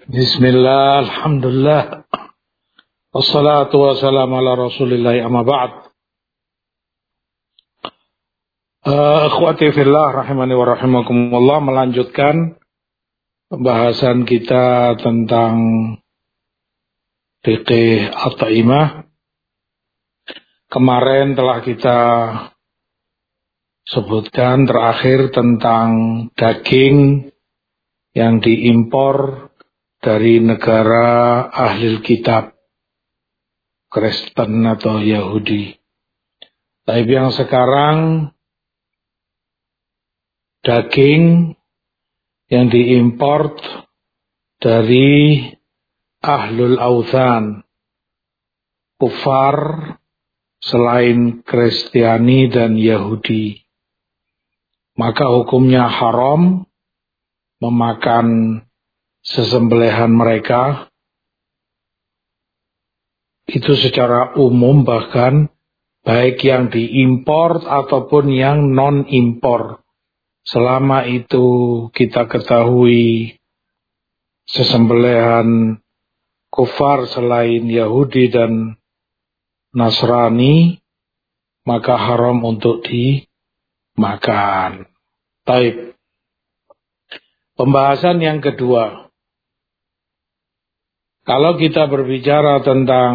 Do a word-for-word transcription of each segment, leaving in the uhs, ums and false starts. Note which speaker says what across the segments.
Speaker 1: Bismillah, alhamdulillah, wassalatu wassalamu ala rasulillahi amma ba'd. uh, Akhwati fillah rahimani wa rahimakumullah, melanjutkan pembahasan kita tentang fiqih at-ta'imah. Kemarin telah kita sebutkan terakhir tentang daging yang diimpor dari negara ahli kitab, Kristen atau Yahudi. Tapi yang sekarang daging yang diimpor dari ahlul authan, kufar selain Kristiani dan Yahudi. Maka hukumnya haram memakan sesembelihan mereka, itu secara umum, bahkan baik yang diimpor ataupun yang non-impor, selama itu kita ketahui sesembelihan kufar selain Yahudi dan Nasrani, maka haram untuk dimakan. Baik. Pembahasan yang kedua. Kalau kita berbicara tentang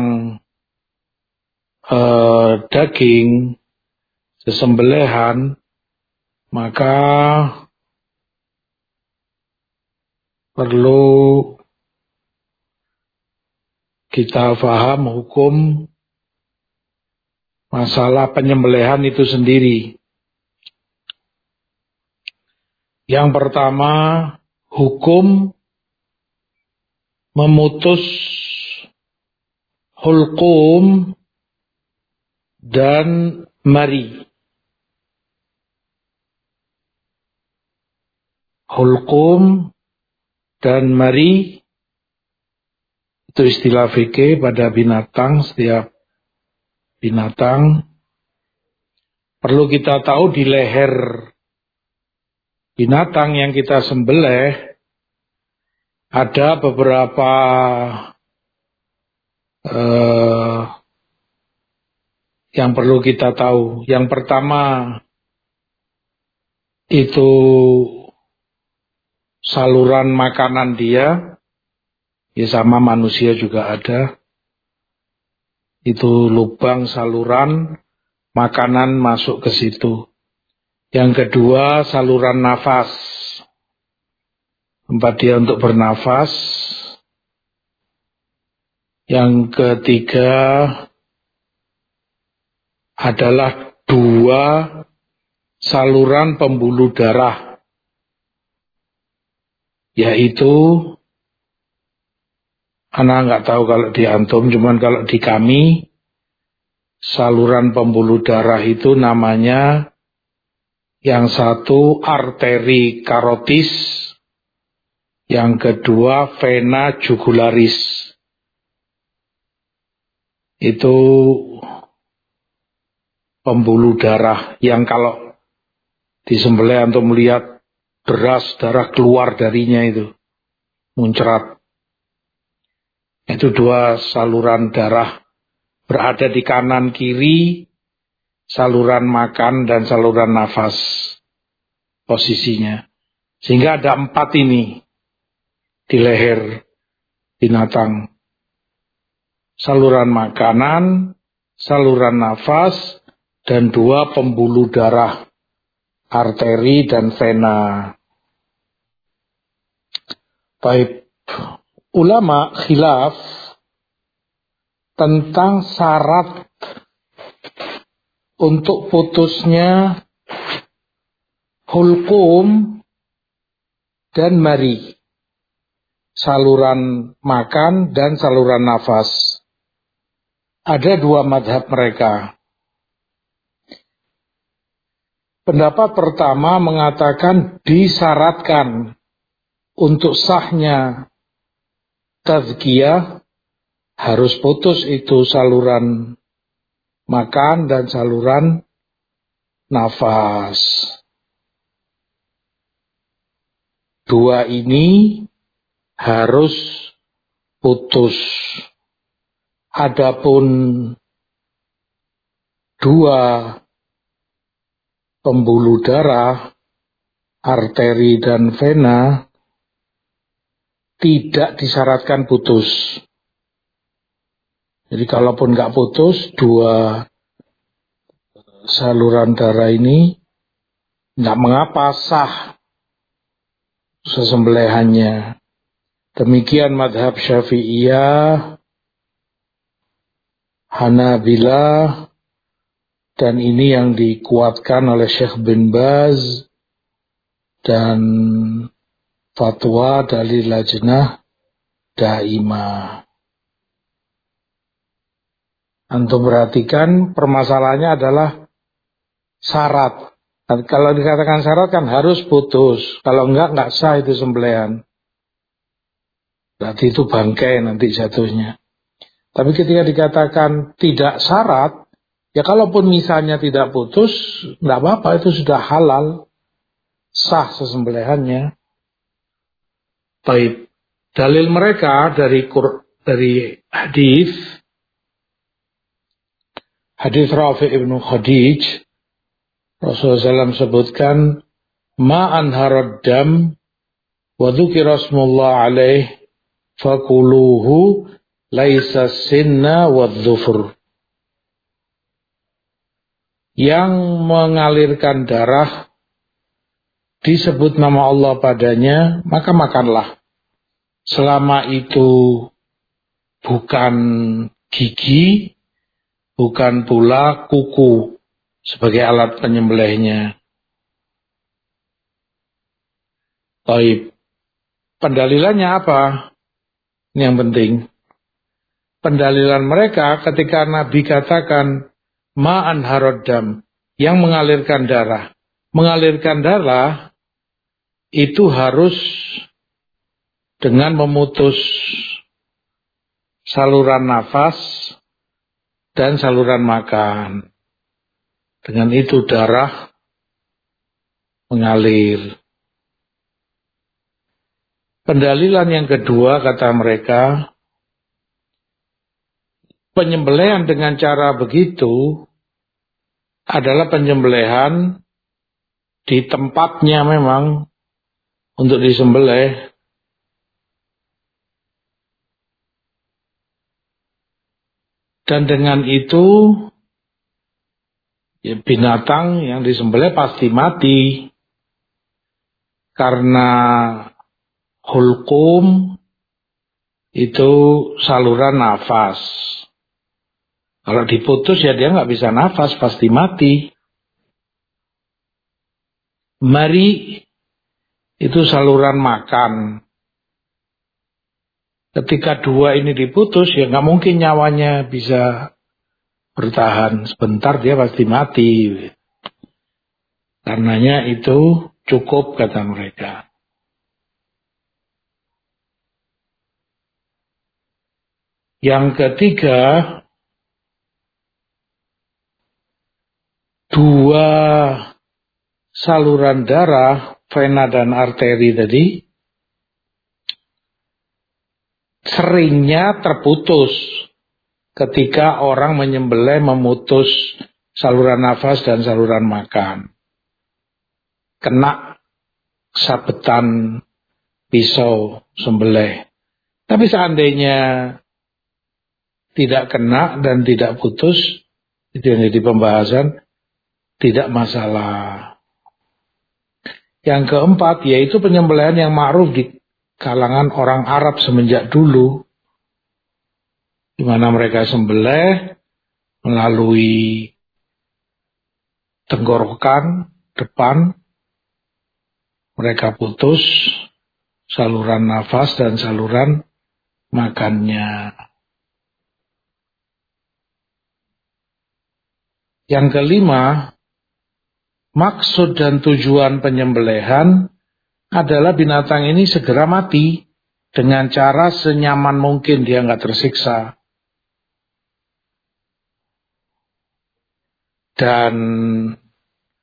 Speaker 1: eh, daging sesembelihan, maka perlu kita paham hukum masalah penyembelihan itu sendiri. Yang pertama, hukum memutus hulqum dan mari. Hulqum dan mari itu istilah fikih pada binatang. Setiap binatang perlu kita tahu di leher binatang yang kita sembelih ada beberapa eh, yang perlu kita tahu. Yang pertama itu saluran makanan dia, ya sama manusia juga ada. Itu lubang saluran makanan masuk ke situ. Yang kedua saluran nafas, tempat dia untuk bernafas. Yang ketiga adalah dua saluran pembuluh darah, yaitu, anak nggak tahu kalau di antum, cuman kalau di kami saluran pembuluh darah itu namanya, yang satu arteri karotis, yang kedua vena jugularis. Itu pembuluh darah yang kalau disembelih untuk melihat deras darah keluar darinya itu, muncrat. Itu dua saluran darah berada di kanan kiri, saluran makan dan saluran nafas posisinya. Sehingga ada empat ini di leher binatang. Saluran makanan, saluran nafas, dan dua pembuluh darah, arteri dan vena. Baik, ulama khilaf tentang syarat untuk putusnya hulqum dan mari, saluran makan dan saluran nafas. Ada dua madhab mereka. Pendapat pertama mengatakan disyaratkan untuk sahnya tazkiyah harus putus itu saluran makan dan saluran nafas. Dua ini harus putus. Adapun dua pembuluh darah, arteri dan vena, tidak disyaratkan putus. Jadi kalaupun nggak putus, dua saluran darah ini nggak mengapa, sah sesembelihannya. Demikian madhab Syafi'iyah, Hanabilah, dan ini yang dikuatkan oleh Syekh bin Baz dan fatwa dari Lajnah Daimah. Antum perhatikan permasalahannya adalah syarat. Kalau dikatakan syarat kan harus putus. Kalau enggak, enggak sah itu sembelihan. Berarti itu bangkai nanti jatuhnya. Tapi ketika dikatakan tidak syarat, ya kalaupun misalnya tidak putus, enggak apa-apa, itu sudah halal. Sah sesembelihannya. Baik. Dalil mereka dari dari hadis hadis Rafi' ibnu Khadij, Rasulullah shallallahu alaihi wasallam sebutkan, ma anharad dam wa dzukira rasmullah alaih fakuluhu laisa sinna wadzufur. Yang mengalirkan darah disebut nama Allah padanya, maka makanlah. Selama itu bukan gigi, bukan pula kuku sebagai alat penyembelihnya. Baik. Pendalilannya apa? Ini yang penting. Pendalilan mereka ketika Nabi katakan ma'an haroddam, yang mengalirkan darah. Mengalirkan darah itu harus dengan memutus saluran nafas dan saluran makan. Dengan itu darah mengalir. Pendalilan yang kedua kata mereka, penyembelihan dengan cara begitu adalah penyembelihan di tempatnya memang untuk disembelih. Dan dengan itu ya, binatang yang disembelih pasti mati. Karena hulqum itu saluran nafas. Kalau diputus ya dia nggak bisa nafas, pasti mati. Mari itu saluran makan. Ketika dua ini diputus, ya nggak mungkin nyawanya bisa bertahan. Sebentar dia pasti mati. Karenanya itu cukup kata mereka. Yang ketiga, dua saluran darah, vena dan arteri tadi, seringnya terputus ketika orang menyembelih memutus saluran nafas dan saluran makan. Kena sabetan pisau sembelih. Tapi seandainya tidak kena dan tidak putus, itu yang jadi pembahasan, tidak masalah. Yang keempat, yaitu penyembelihan yang ma'ruf di kalangan orang Arab semenjak dulu, di mana mereka sembelih melalui tenggorokan depan, mereka putus saluran nafas dan saluran makannya. Yang kelima, maksud dan tujuan penyembelihan adalah binatang ini segera mati dengan cara senyaman mungkin dia nggak tersiksa. Dan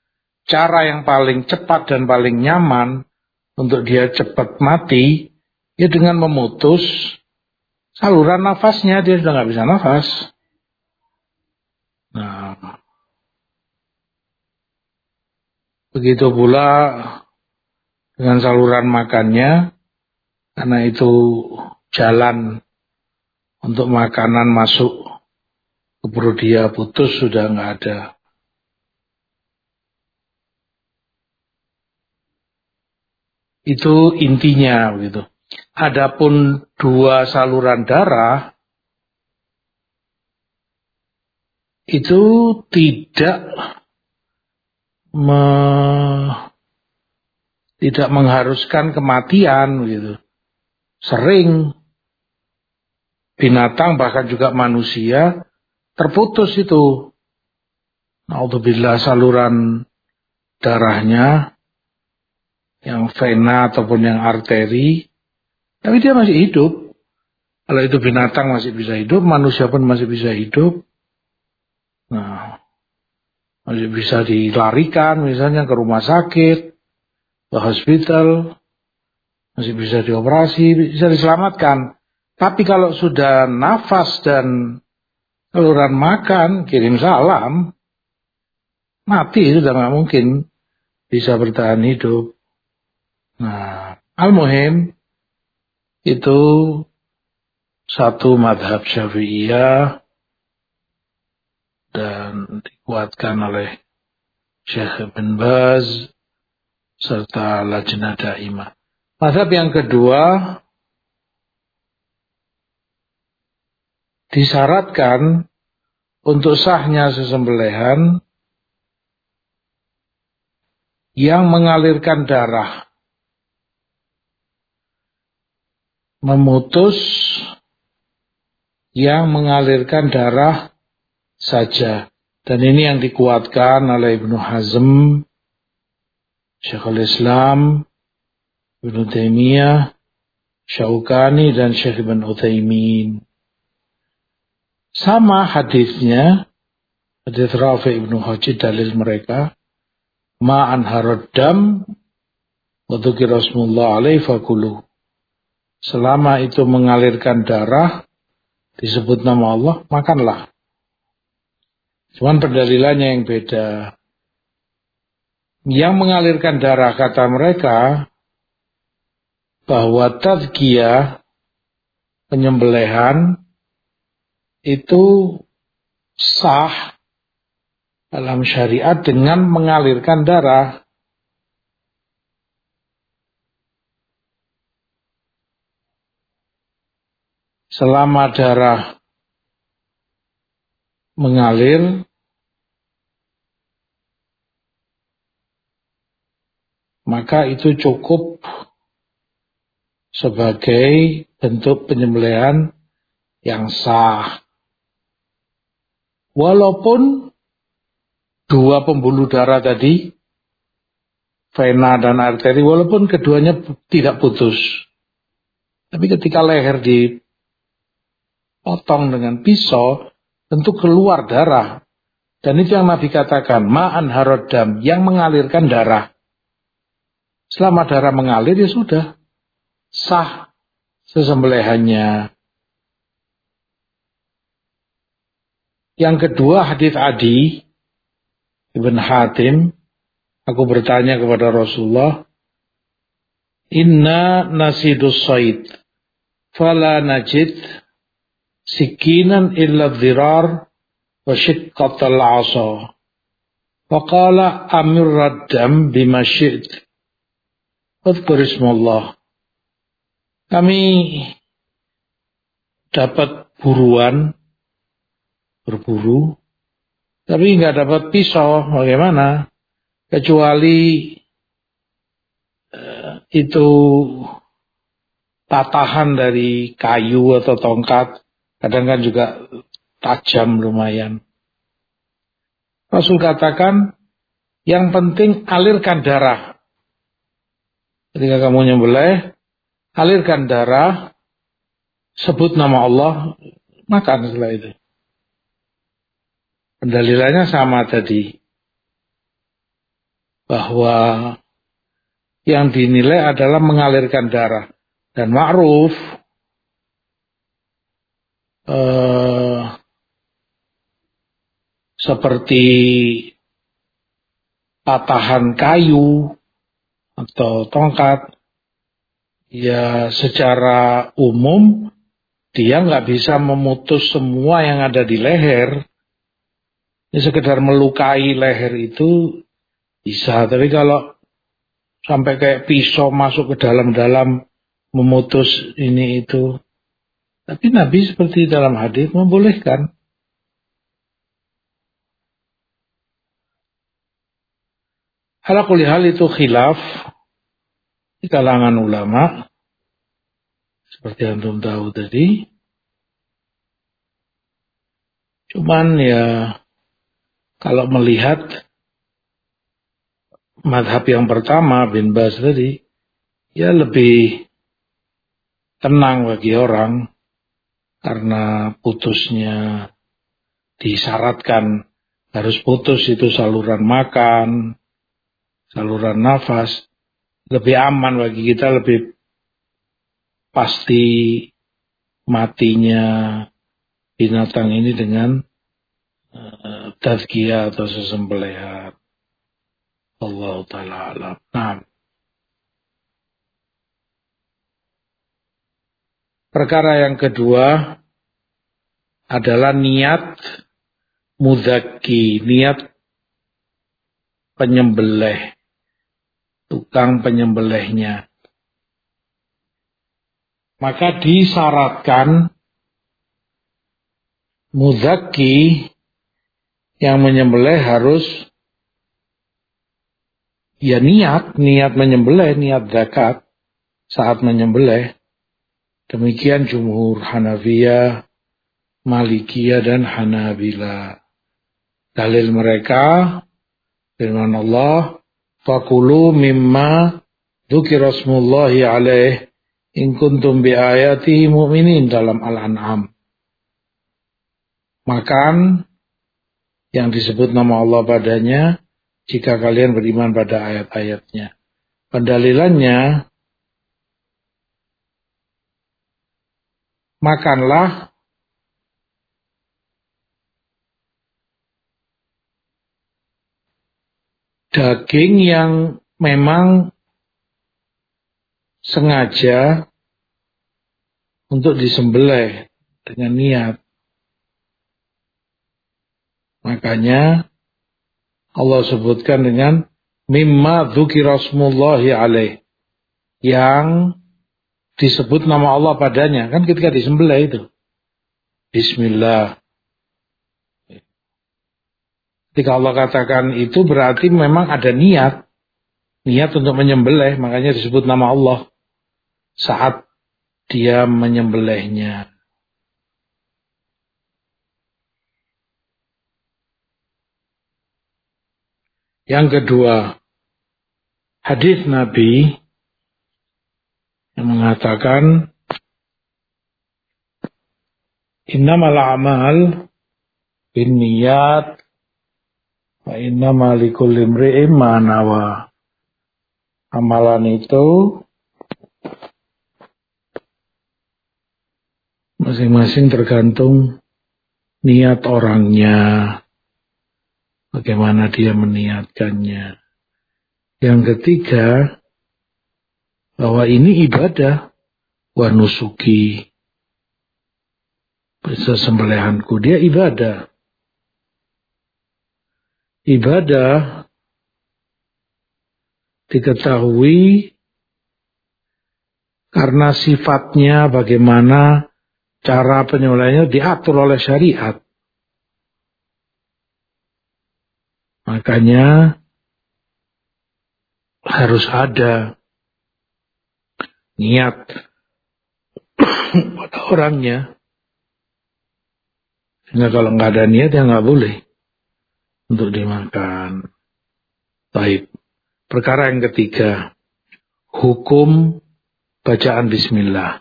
Speaker 1: cara yang paling cepat dan paling nyaman untuk dia cepat mati Ya dengan memutus saluran nafasnya, dia sudah nggak bisa nafas. Nah, begitu pula dengan saluran makannya, karena itu jalan untuk makanan masuk ke perut dia putus, sudah nggak ada. Itu intinya begitu. Adapun dua saluran darah itu tidak me, tidak mengharuskan kematian gitu. Sering binatang bahkan juga manusia terputus itu. Naudzubillah saluran darahnya yang vena ataupun yang arteri, tapi dia masih hidup. Kalau itu binatang masih bisa hidup, manusia pun masih bisa hidup. Nah, masih bisa dilarikan misalnya ke rumah sakit, ke hospital, masih bisa dioperasi, bisa diselamatkan. Tapi kalau sudah nafas dan saluran makan, kirim salam, mati, itu sudah nggak mungkin bisa bertahan hidup. Nah, al-muhim itu satu madhab Syafi'iyah dan dikuatkan oleh Syekh bin Baz serta Lajnah Daimah. Madhab yang kedua, disyaratkan untuk sahnya sesembelihan yang mengalirkan darah, memutus yang mengalirkan darah saja. Dan ini yang dikuatkan oleh Ibnu Hazm, Syekhul Islam, Ibnu Taimiyah, Syaukani, dan Syekh Ibn Utsaimin. Sama hadisnya, hadis Rafi' Ibnu Hajid, dalil mereka, ma'an haraddam wa dzukira Rasulullah alaihi fakulu. Selama itu mengalirkan darah, disebut nama Allah, makanlah. Cuman pendalilannya yang beda. Yang mengalirkan darah, kata mereka, bahwa tazkiyah, penyembelihan, itu sah dalam syariat dengan mengalirkan darah. Selama darah mengalir, maka itu cukup sebagai bentuk penyembelihan yang sah. Walaupun dua pembuluh darah tadi, vena dan arteri, walaupun keduanya tidak putus, tapi ketika leher dipotong dengan pisau, tentu keluar darah. Dan itu yang Nabi katakan, ma'an harodam, yang mengalirkan darah. Selama darah mengalir, ya sudah, sah sesembelihannya. Yang kedua, hadits Adi Ibn Hatim, aku bertanya kepada Rasulullah, inna nasidus said, fala najid sikinan illa dhirar wa shiqqatal asa. Faqala amir raddam bima syi'd. Udhkur ismallah. Kami dapat buruan, berburu, tapi nggak dapat pisau, bagaimana? Kecuali uh, itu tatahan dari kayu atau tongkat, kadang kan juga tajam lumayan. Rasul katakan, yang penting alirkan darah. Ketika kamu nyembelih, alirkan darah, sebut nama Allah, makan setelah itu. Pendalilannya sama tadi, bahwa yang dinilai adalah mengalirkan darah. Dan ma'ruf eh, seperti patahan kayu atau tongkat, ya secara umum dia nggak bisa memutus semua yang ada di leher. Ini sekedar melukai leher itu bisa, tapi kalau sampai kayak pisau masuk ke dalam-dalam memutus ini itu. Tapi Nabi seperti dalam hadis membolehkan. Ala kulli hal itu khilaf di kalangan ulama. Seperti yang antum tahu tadi. Cuman ya kalau melihat madhab yang pertama bin Baz tadi, ya lebih tenang bagi orang karena putusnya disyaratkan harus putus itu saluran makan, saluran nafas, lebih aman bagi kita, lebih pasti matinya binatang ini dengan uh, tazkiyah atau sesembelihan. Allah Ta'ala alam. Nah, perkara yang kedua adalah niat muzaki, niat penyembelih, tukang penyembelihnya. Maka disyaratkan muzaki yang menyembelih harus ya niat, niat menyembelih, niat zakat saat menyembelih. Demikian jumhur Hanafiyah, Malikiyah dan Hanabila. Dalil mereka firman Allah, "Fakulu mimma dzukira smullahi alaih in kuntum bi ayatihi mu'minin" dalam Al-An'am. Makan yang disebut nama Allah padanya jika kalian beriman pada ayat-ayatnya. Pendalilannya, makanlah daging yang memang sengaja untuk disembelih dengan niat. Makanya Allah sebutkan dengan mimma dzukira smullahi alaih, yang disebut nama Allah padanya. Kan ketika disembelih itu Bismillah. Ketika Allah katakan itu berarti memang ada niat. Niat untuk menyembelih, makanya disebut nama Allah saat dia menyembelihnya. Yang kedua, hadis Nabi yang mengatakan innamal a'mal binniyat wa innamal likulli imri'in ma nawa. Amalan itu masing-masing tergantung niat orangnya, bagaimana dia meniatkannya. Yang ketiga, bahwa ini ibadah, wa nusuki, sembelihanku, dia ibadah. Ibadah diketahui karena sifatnya bagaimana cara penyembelihannya diatur oleh syariat. Makanya harus ada niat pada orangnya. Sehingga kalau nggak ada niat ya nggak boleh untuk dimakan. Baik. Perkara yang ketiga, hukum bacaan bismillah.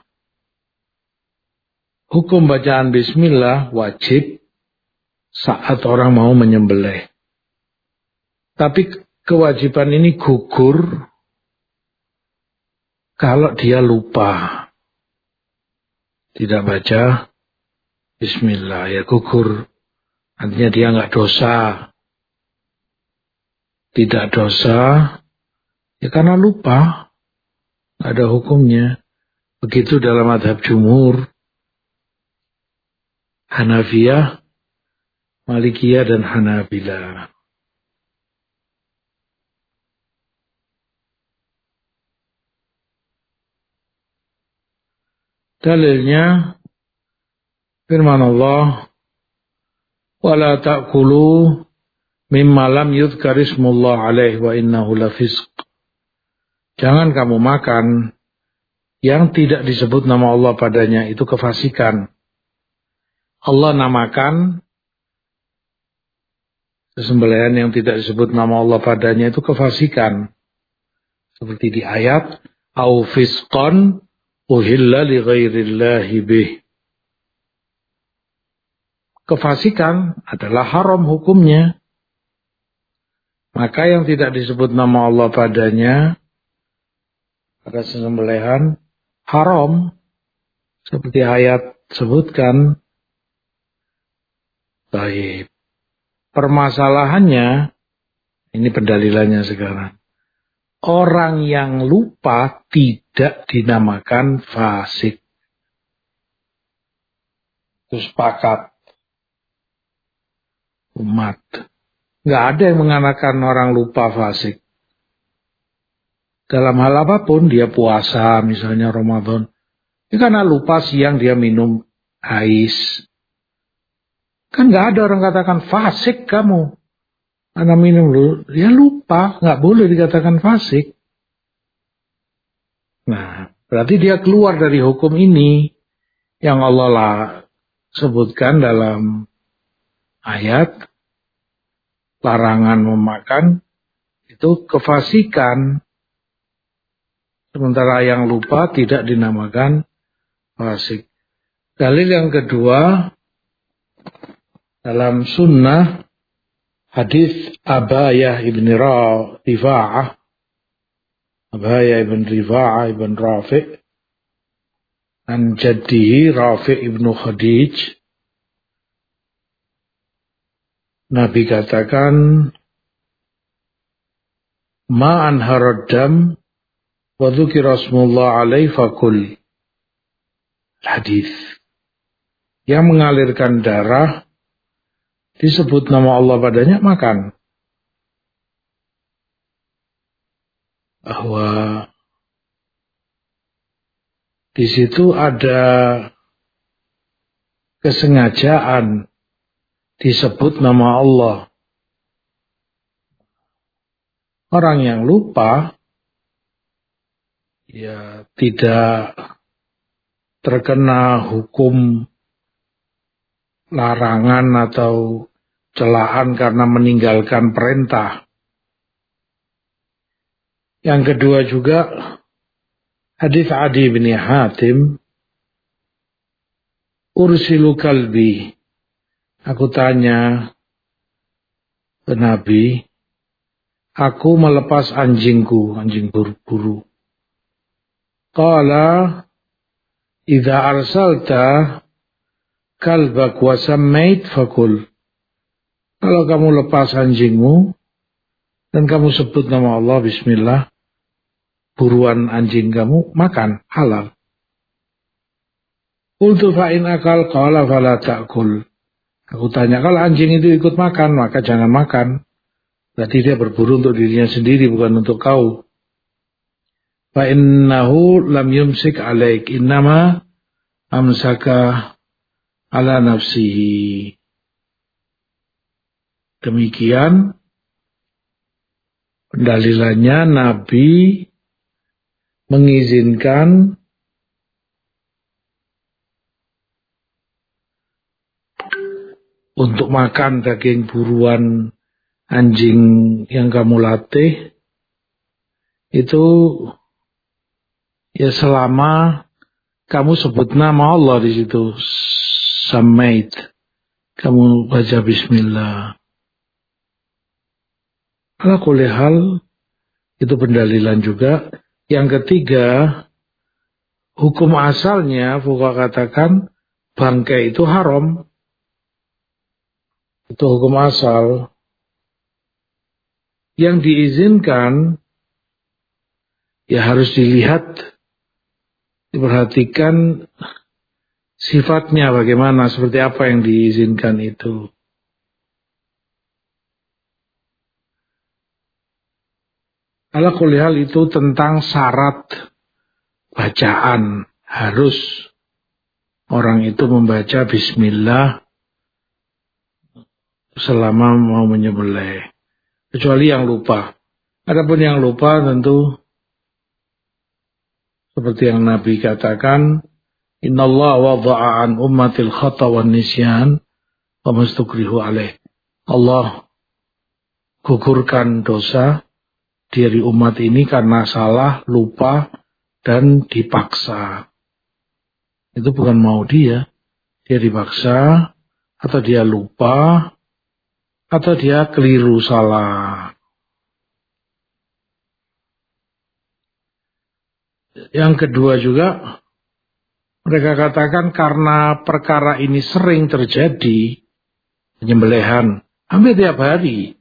Speaker 1: Hukum bacaan bismillah wajib saat orang mau menyembelih. Tapi kewajiban ini gugur Kalau dia lupa, tidak baca Bismillah, ya gugur. Artinya dia nggak dosa. Tidak dosa, ya karena lupa. Nggak ada hukumnya. Begitu dalam madhab jumhur, Hanafiyah, Malikiyah, dan Hanabilah. Dalilnya firman Allah, wala ta'kulu mimma lam yudhkar ismullah alaih wa innahu lafisq. Jangan kamu makan yang tidak disebut nama Allah padanya, itu kefasikan. Allah namakan sesembelihan yang tidak disebut nama Allah padanya itu kefasikan. Seperti di ayat, au fisqan uhilla li ghairillahi bih. Kefasikan adalah haram hukumnya. Maka yang tidak disebut nama Allah padanya pada sesembelihan haram. Seperti ayat sebutkan. Baik. Permasalahannya, ini pendalilannya sekarang. Orang yang lupa tidak dinamakan fasik. Itu sepakat umat. Nggak ada yang mengatakan orang lupa fasik. Dalam hal apapun, dia puasa, misalnya Ramadan. Ya karena lupa siang dia minum ais. Kan nggak ada orang katakan fasik kamu. Karena minum dulu, dia lupa, nggak boleh dikatakan fasik. Nah, berarti dia keluar dari hukum ini yang Allah lah sebutkan dalam ayat larangan memakan itu kefasikan. Sementara yang lupa tidak dinamakan fasik. Dalil yang kedua dalam sunnah hadis Abayah ibn Rifa'ah, Abayah ibn Rifa'ah ibn Rafi' an jaddihi Rafi' ibn Khadij. Nabi katakan, ma anharad dam wa dzukira rasmullah alaihi fakul. Hadis yang mengalirkan darah disebut nama Allah padanya, makan. Bahwa di situ ada kesengajaan disebut nama Allah. Orang yang lupa ya tidak terkena hukum larangan atau celaan karena meninggalkan perintah. Yang kedua juga hadis Adi bin Hatim, ursilu kalbi. Aku tanya ke Nabi, aku melepas anjingku, anjing buru-buru. Qala idza arsalta kalbak wa sammait fakul. Kalau kamu lepas anjingmu dan kamu sebut nama Allah, bismillah, buruan anjing kamu, makan, halal. Qultu fa in akal qala fala ta'kul. Aku tanya, kalau anjing itu ikut makan, maka jangan makan. Berarti dia berburu untuk dirinya sendiri, bukan untuk kau. Fa innahu lam yumsik alaik, innama amsaka ala nafsihi. Demikian pendalilannya Nabi mengizinkan untuk makan daging buruan anjing yang kamu latih itu ya selama kamu sebut nama Allah di situ, samait, kamu baca bismillah. Ala kulli hal itu pendalilan juga. Yang ketiga, hukum asalnya fuqaha katakan bangkai itu haram. Itu hukum asal. Yang diizinkan ya harus dilihat, diperhatikan sifatnya bagaimana, seperti apa yang diizinkan itu. Ala kulli hal itu tentang syarat bacaan. Harus orang itu membaca bismillah selama mau menyembelih. Kecuali yang lupa. Adapun yang lupa tentu seperti yang Nabi katakan, innallaha wada'a an ummatil khata wan nisyan wa mastukrihu alaih. Allah gugurkan dosa dari umat ini karena salah, lupa, dan dipaksa. Itu bukan mau dia. Dia dipaksa, atau dia lupa, atau dia keliru salah. Yang kedua juga, mereka katakan karena perkara ini sering terjadi, penyembelihan, hampir tiap hari.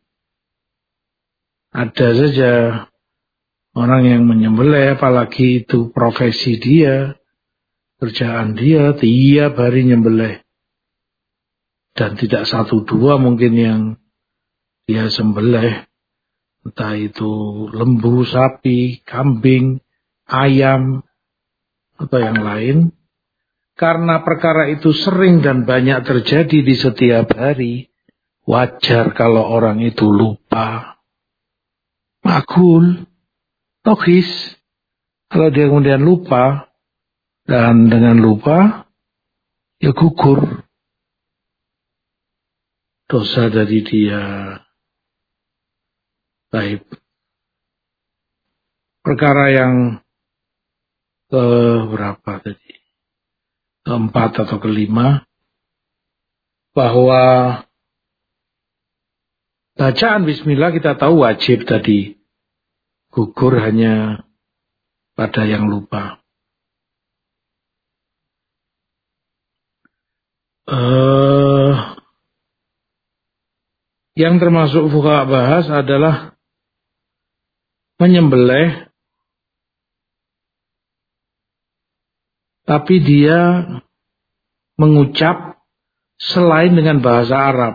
Speaker 1: Ada saja orang yang menyembelih, apalagi itu profesi dia, kerjaan dia, tiap hari nyembelih. Dan tidak satu dua mungkin yang dia sembelih. Entah itu lembu, sapi, kambing, ayam, atau yang lain. Karena perkara itu sering dan banyak terjadi di setiap hari, wajar kalau orang itu lupa. Makul, logis. Kalau dia kemudian lupa, dan dengan lupa, ya gugur dosa dari dia. Baik. Perkara yang ke berapa tadi? Keempat atau kelima, bahwa bacaan bismillah kita tahu wajib tadi, gugur hanya pada yang lupa. Uh, yang termasuk fuqaha bahas adalah menyembelih tapi dia mengucap selain dengan bahasa Arab.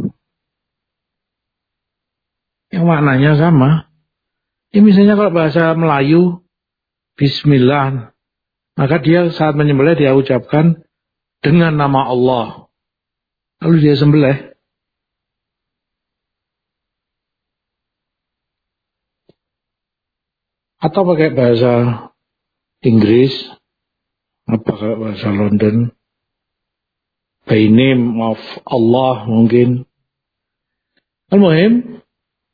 Speaker 1: Yang maknanya sama. Ya misalnya kalau bahasa Melayu, bismillah, maka dia saat menyembelih dia ucapkan dengan nama Allah. Lalu dia sembelih. Atau pakai bahasa Inggris, apa bahasa London, by name of Allah mungkin. Al-muhim,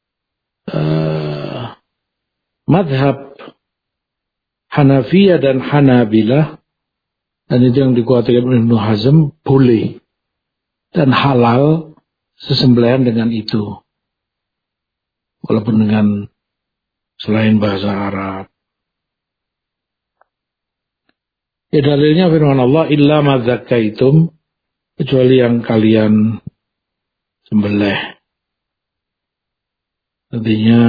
Speaker 1: uh, madhab Hanafiyah dan Hanabilah, dan itu yang dikuatkan oleh Ibnu Hazm, boleh dan halal sesembelihan dengan itu, walaupun dengan selain bahasa Arab. Ya dalilnya firman Allah, illa ma zakaitum, kecuali yang kalian sembelih. Artinya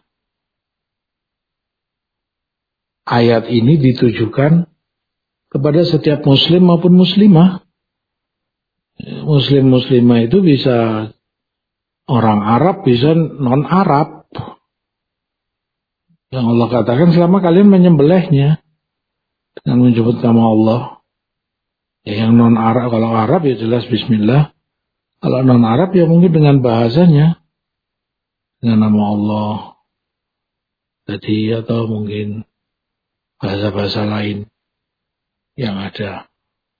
Speaker 1: ayat ini ditujukan kepada setiap muslim maupun muslimah. Muslim-muslimah itu bisa orang Arab, bisa non-Arab. Yang Allah katakan selama kalian menyembelihnya dengan menyebut nama Allah. Ya, yang non-Arab, kalau Arab ya jelas bismillah. Kalau non-Arab ya mungkin dengan bahasanya, dengan nama Allah. Jadi atau mungkin bahasa-bahasa lain yang ada.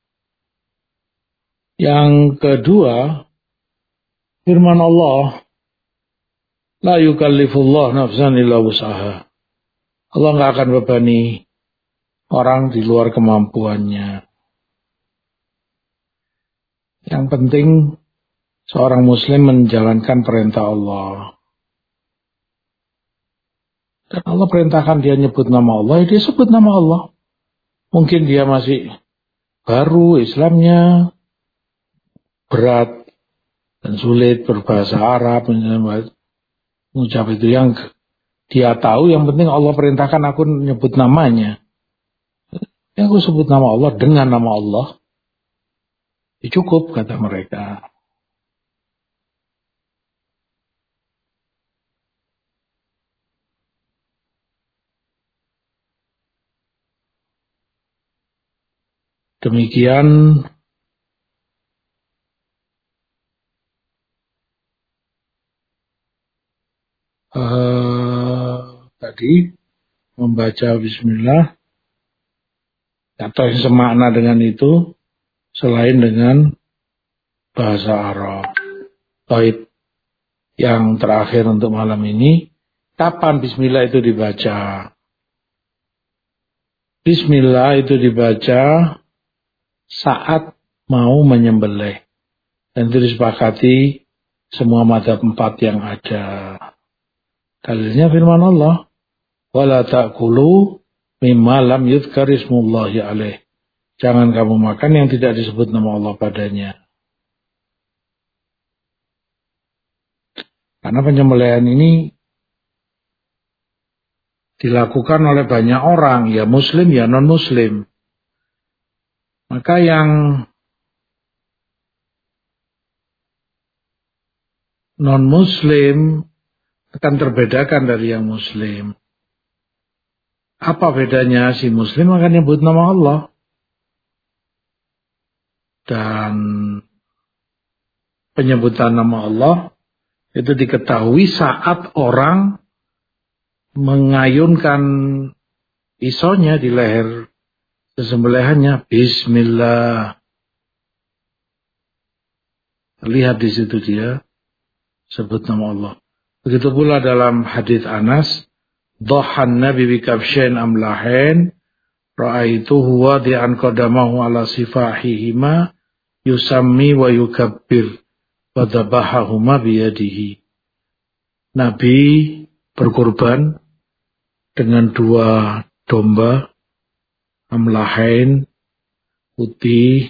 Speaker 1: Yang kedua, firman Allah, la yukallifullah nafsan illa wus'aha. Allah nggak akan bebani orang di luar kemampuannya. Yang penting seorang muslim menjalankan perintah Allah. Dan Allah perintahkan dia nyebut nama Allah, ya dia sebut nama Allah. Mungkin dia masih baru, Islamnya berat dan sulit berbahasa Arab, mengucap itu yang dia tahu. Yang penting Allah perintahkan aku nyebut namanya. Ya, aku sebut nama Allah dengan nama Allah. Ya, cukup, kata mereka. Demikian uh, tadi membaca bismillah atau yang semakna dengan itu selain dengan bahasa Arab. Baik, yang terakhir untuk malam ini, kapan bismillah itu dibaca? Bismillah itu dibaca saat mau menyembelih. Dan itu disepakati semua madzhab empat yang ada. Dalilnya firman Allah, wala ta'kulu mimma lam yudhkar ismullahi alaih. Jangan kamu makan yang tidak disebut nama Allah padanya. Karena penyembelihan ini dilakukan oleh banyak orang, ya muslim ya non muslim. Maka yang non muslim akan terbedakan dari yang muslim. Apa bedanya? Si muslim akan nyebut nama Allah. Dan penyebutan nama Allah itu diketahui saat orang mengayunkan pisaunya di leher sesembelihannya. Bismillah. Lihat di situ dia sebut nama Allah. Begitu pula dalam hadis Anas, dhahan Nabi bi kabshain amlahain ra'aituhu wadi'an qadamahu ala sifahihima yusammi wa yukabbir wa dhabahahuma biyadihi. Nabi berkorban dengan dua domba amlahain putih.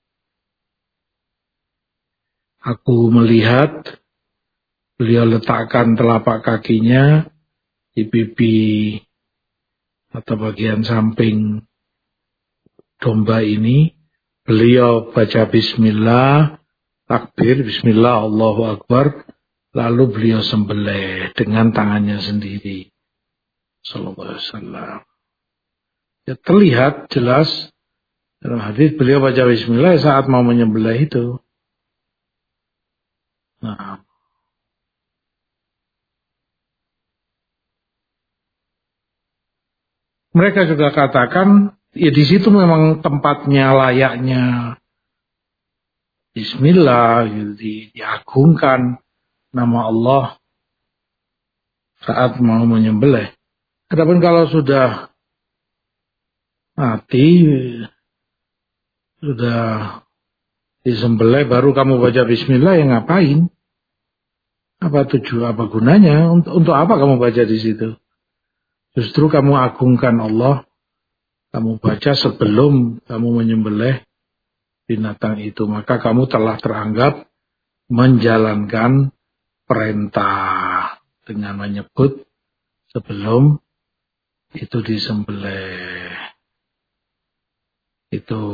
Speaker 1: Aku melihat beliau letakkan telapak kakinya di pipi atau bagian samping domba ini. Beliau baca bismillah, takbir, bismillah, Allahu Akbar. Lalu beliau sembelih dengan tangannya sendiri. Sallallahu alaihi wasallam. Ya, terlihat jelas dalam hadis beliau baca bismillah saat mau menyembelih itu. Nah, mereka juga katakan, ya di situ memang tempatnya, layaknya bismillah, gitu, di, diagungkan nama Allah saat mau menyembelih. Adapun kalau sudah mati, sudah disembelih, baru kamu baca bismillah, ya ngapain? Apa tujuan, apa gunanya? Untuk, untuk apa kamu baca di situ? Justru kamu agungkan Allah, kamu baca sebelum kamu menyembelih binatang itu. Maka kamu telah teranggap menjalankan perintah dengan menyebut sebelum itu disembelih. Itu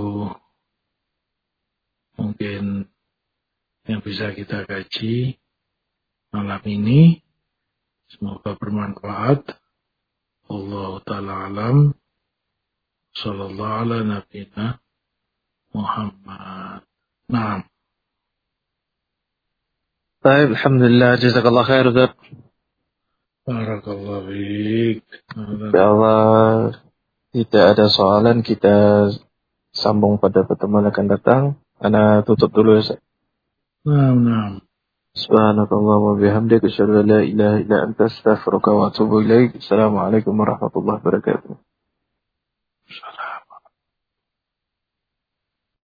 Speaker 1: mungkin yang bisa kita kaji malam ini. Semoga bermanfaat. Allah Ta'ala alam. Sallallahu ala nabiyina Muhammad. Naam.
Speaker 2: Baik, alhamdulillah, jazakallah khair Ustaz.
Speaker 1: Barakallahu fiik.
Speaker 2: Insyaallah tidak ada soalan, kita sambung pada pertemuan akan datang. Ana tutup dulu Ustaz.
Speaker 1: Naam, naam.
Speaker 2: Subhanakallah wa bihamdika asyhadu an la ilaha illa anta astaghfiruka wa atubu ilaik. Assalamualaikum warahmatullahi wabarakatuh.
Speaker 1: Salam.